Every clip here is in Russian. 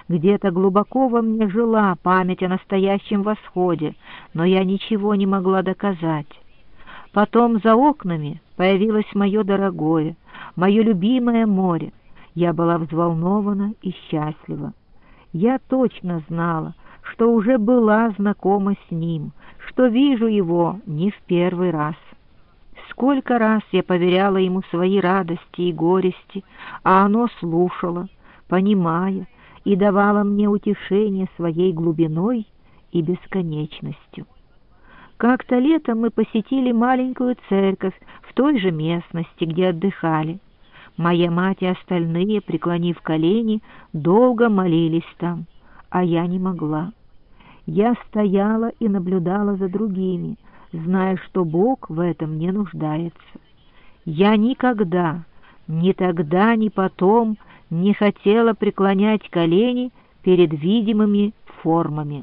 Где-то глубоко во мне жила память о настоящем восходе, но я ничего не могла доказать. Потом за окнами появилось мое дорогое, мое любимое море. Я была взволнована и счастлива. Я точно знала, что уже была знакома с ним, что вижу его не в первый раз. Сколько раз я поверяла ему свои радости и горести, а оно слушало, понимая, и давало мне утешение своей глубиной и бесконечностью. Как-то летом мы посетили маленькую церковь в той же местности, где отдыхали. Моя мать и остальные, преклонив колени, долго молились там, а я не могла. Я стояла и наблюдала за другими, зная, что Бог в этом не нуждается. Я никогда, ни тогда, ни потом, не хотела преклонять колени перед видимыми формами.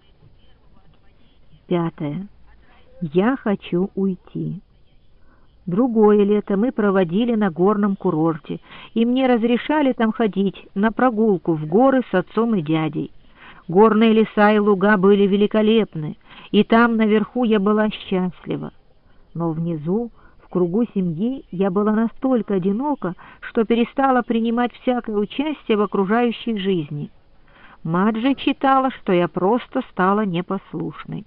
5. Я хочу уйти. Другое лето мы проводили на горном курорте, и мне разрешали там ходить на прогулку в горы с отцом и дядей. Горные леса и луга были великолепны, и там наверху я была счастлива. Но внизу, в кругу семьи, я была настолько одинока, что перестала принимать всякое участие в окружающей жизни. Мать же считала, что я просто стала непослушной.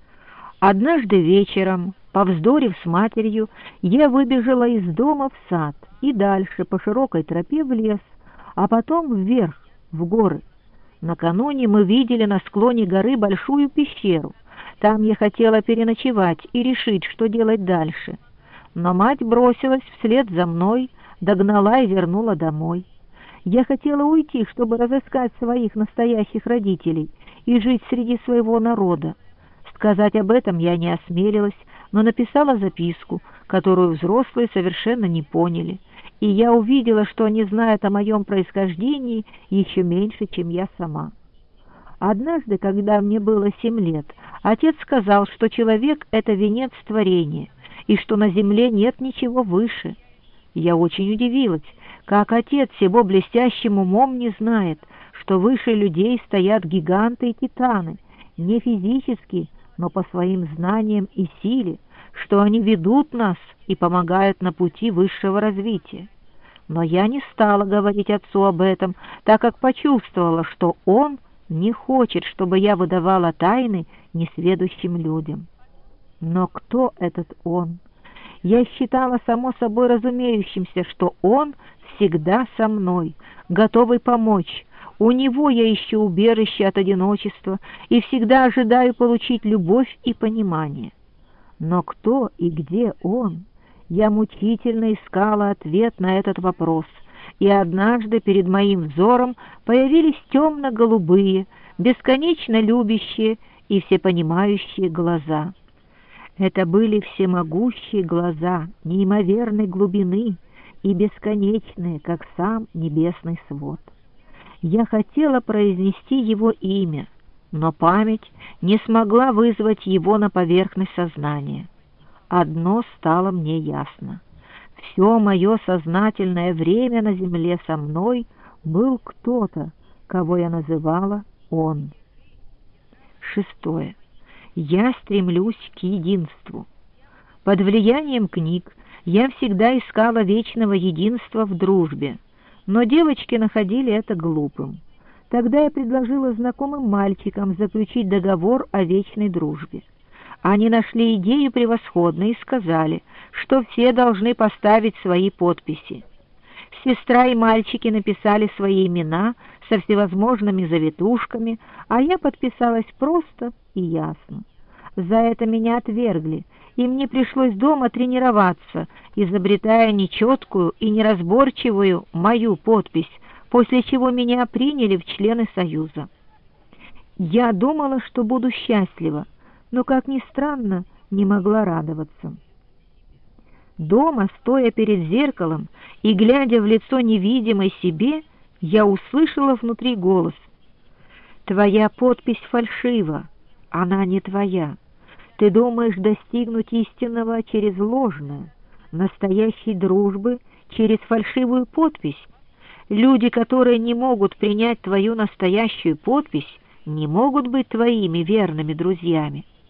Однажды вечером, повздорив с матерью, я выбежала из дома в сад и дальше по широкой тропе в лес, а потом вверх, в горы. Накануне мы видели на склоне горы большую пещеру. Там я хотела переночевать и решить, что делать дальше. Но мать бросилась вслед за мной, догнала и вернула домой. Я хотела уйти, чтобы разыскать своих настоящих родителей и жить среди своего народа. Сказать об этом я не осмелилась, но написала записку, которую взрослые совершенно не поняли, и я увидела, что они знают о моем происхождении еще меньше, чем я сама. Однажды, когда мне было 7 лет, отец сказал, что человек — это венец творения, и что на земле нет ничего выше. Я очень удивилась, как отец с его блестящим умом не знает, что выше людей стоят гиганты и титаны, не физически, но по своим знаниям и силе, что они ведут нас и помогают на пути высшего развития. Но я не стала говорить отцу об этом, так как почувствовала, что он не хочет, чтобы я выдавала тайны несведущим людям. Но кто этот он? Я считала само собой разумеющимся, что он всегда со мной, готовый помочь. У него я ищу убежище от одиночества и всегда ожидаю получить любовь и понимание. Но кто и где он? Я мучительно искала ответ на этот вопрос, и однажды перед моим взором появились темно-голубые, бесконечно любящие и всепонимающие глаза. Это были всемогущие глаза неимоверной глубины и бесконечные, как сам небесный свод. Я хотела произнести его имя, но память не смогла вызвать его на поверхность сознания. Одно стало мне ясно. Все мое сознательное время на земле со мной был кто-то, кого я называла он. 6. Я стремлюсь к единству. Под влиянием книг я всегда искала вечного единства в дружбе, но девочки находили это глупым. Тогда я предложила знакомым мальчикам заключить договор о вечной дружбе. Они нашли идею превосходной и сказали, что все должны поставить свои подписи. Сестра и мальчики написали свои имена со всевозможными завитушками, а я подписалась просто и ясно. За это меня отвергли, и мне пришлось дома тренироваться, изобретая нечеткую и неразборчивую мою подпись, после чего меня приняли в члены Союза. Я думала, что буду счастлива, но, как ни странно, не могла радоваться. Дома, стоя перед зеркалом и глядя в лицо невидимой себе, я услышала внутри голос: «Твоя подпись фальшива, она не твоя. Ты думаешь достигнуть истинного через ложное, настоящей дружбы через фальшивую подпись. Люди, которые не могут принять твою настоящую подпись, не могут быть твоими верными друзьями.